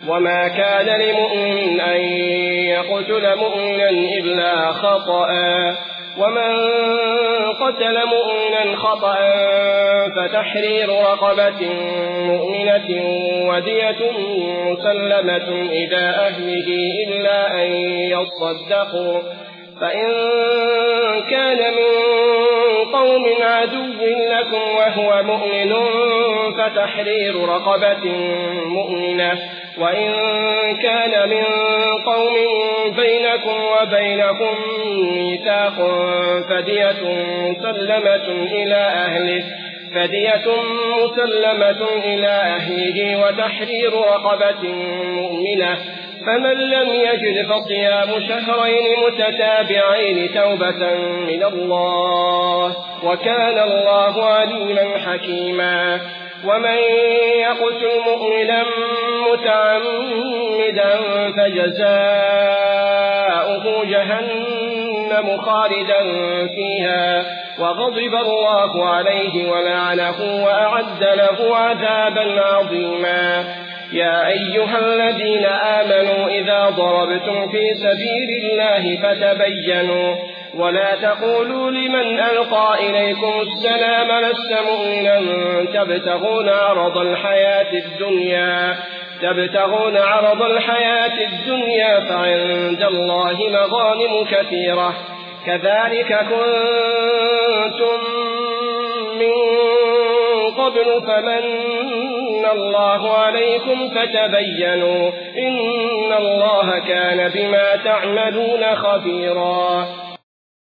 وما كان لمؤمن أن يقتل مؤمنا إلا خطأ ومن قتل مؤمنا خطأ فتحرير رقبة مؤمنة ودية مسلمة إلى أهله إلا أن يصدقوا فإن كان من قوم عدو لكم وهو مؤمن فتحرير رقبة مؤمنة وإن كان من قوم بينكم وبينهم ميثاق فدية مسلمة إلى أهله وتحرير رقبة مؤمنة فمن لم يجد فصيام شهرين متتابعين توبة من الله وكان الله عليما حكيما ومن يقتل مؤمنا متعمدا فجزاؤه جهنم خالدا فيها وغضب الله عليه ولعنه وأعد له عذابا عظيما يا أيها الذين آمنوا إذا ضربتم في سبيل الله فتبينوا ولا تقولوا لمن ألقى إليكم السلام لست مؤمنا تبتغون عرض الحياة الدنيا فعند الله مغانم كثيرة كذلك كنتم من قبل فمن الله عليكم فتبينوا إن الله كان بما تعملون خبيرا